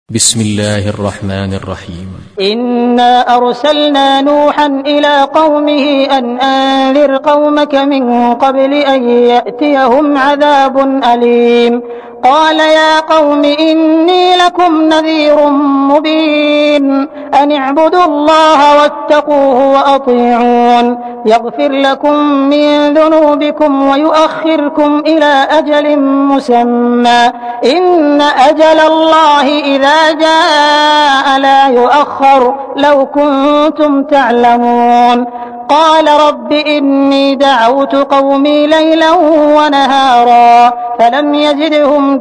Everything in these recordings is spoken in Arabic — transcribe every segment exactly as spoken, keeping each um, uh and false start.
بسم الله الرحمن الرحيم. إنا أرسلنا نوحا إلى قومه أن أنذر قومك من قبل أن يأتيهم عذاب أليم. قال يا قوم إني لكم نذير مبين أن اعبدوا الله واتقوه وأطيعون يغفر لكم من ذنوبكم ويؤخركم إلى أجل مسمى إن أجل الله إذا جاء لا يؤخر لو كنتم تعلمون. قال رب إني دعوت قومي ليلا ونهارا فلم يزدهم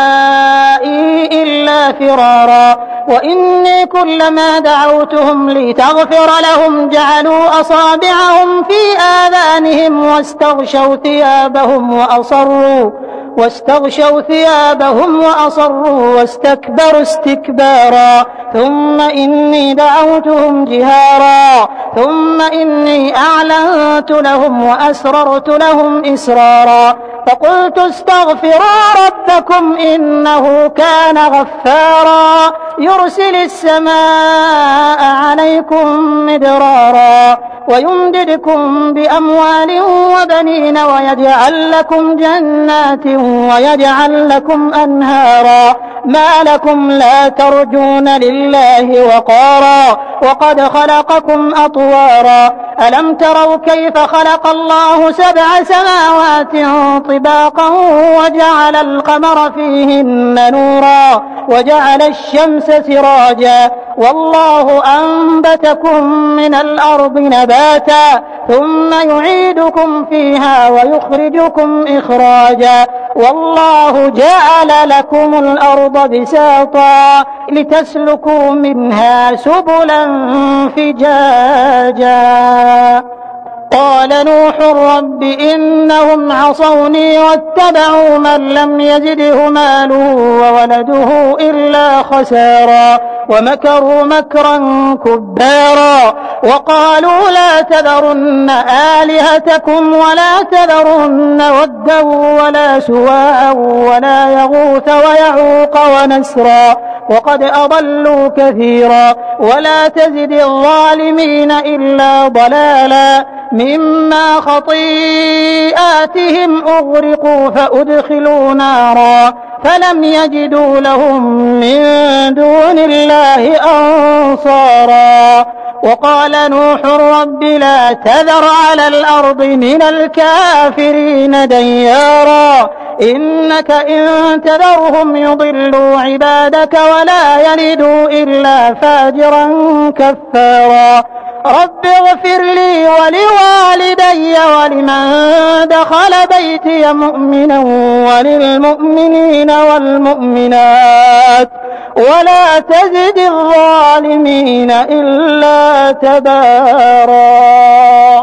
دعائي إلا فرارا وإني كلما دعوتهم لتغفر لهم جعلوا أصابعهم في آذانهم واستغشوا ثيابهم وأصروا واستغشوا ثيابهم وأصروا واستكبروا استكبارا ثم إني دعوتهم جهارا ثم إني أعلنت لهم وأسررت لهم إسرارا فقلت استغفروا ربكم إنه كان غفارا يرسل السماء عليكم مدرارا ويمددكم بأموال وبنين ويجعل لكم جنات ويجعل لكم أنهارا ما لكم لا ترجون لله وقارا وقد خلقكم أطوارا ألم تروا كيف خلق الله سبع سماوات طباقا وجعل القمر فيهن نورا وجعل الشمس سراجا والله أنبتكم من الأرض نباتا ثم يعيدكم فيها ويخرجكم إخراجا والله جعل لكم الأرض بساطا لتسلكوا منها سبلا فجاجا. قال نوح رب إنهم عصوني واتبعوا من لم يزده ماله وولده إلا خسارا ومكروا مكرا كبارا وقالوا لا تذرن آلهتكم ولا تذرن ودا ولا سواعا ولا يغوث ويعوق ونسرا وقد أضلوا كثيرا ولا تزد الظالمين إلا ضلالا مما خطيئاتهم أغرقوا فأدخلوا نارا فلم يجدوا لهم من دون الله أنصارا. وقال نوح رب لا تذر على الأرض من الكافرين ديارا إنك إن تذرهم يضلوا عبادك ولا يلدوا إلا فاجرا كفارا. رب اغفر لي ولوالدي ولمن دخل بيتي مؤمنا وللمؤمنين والمؤمنات ولا تزد الظالمين إلا تبارا.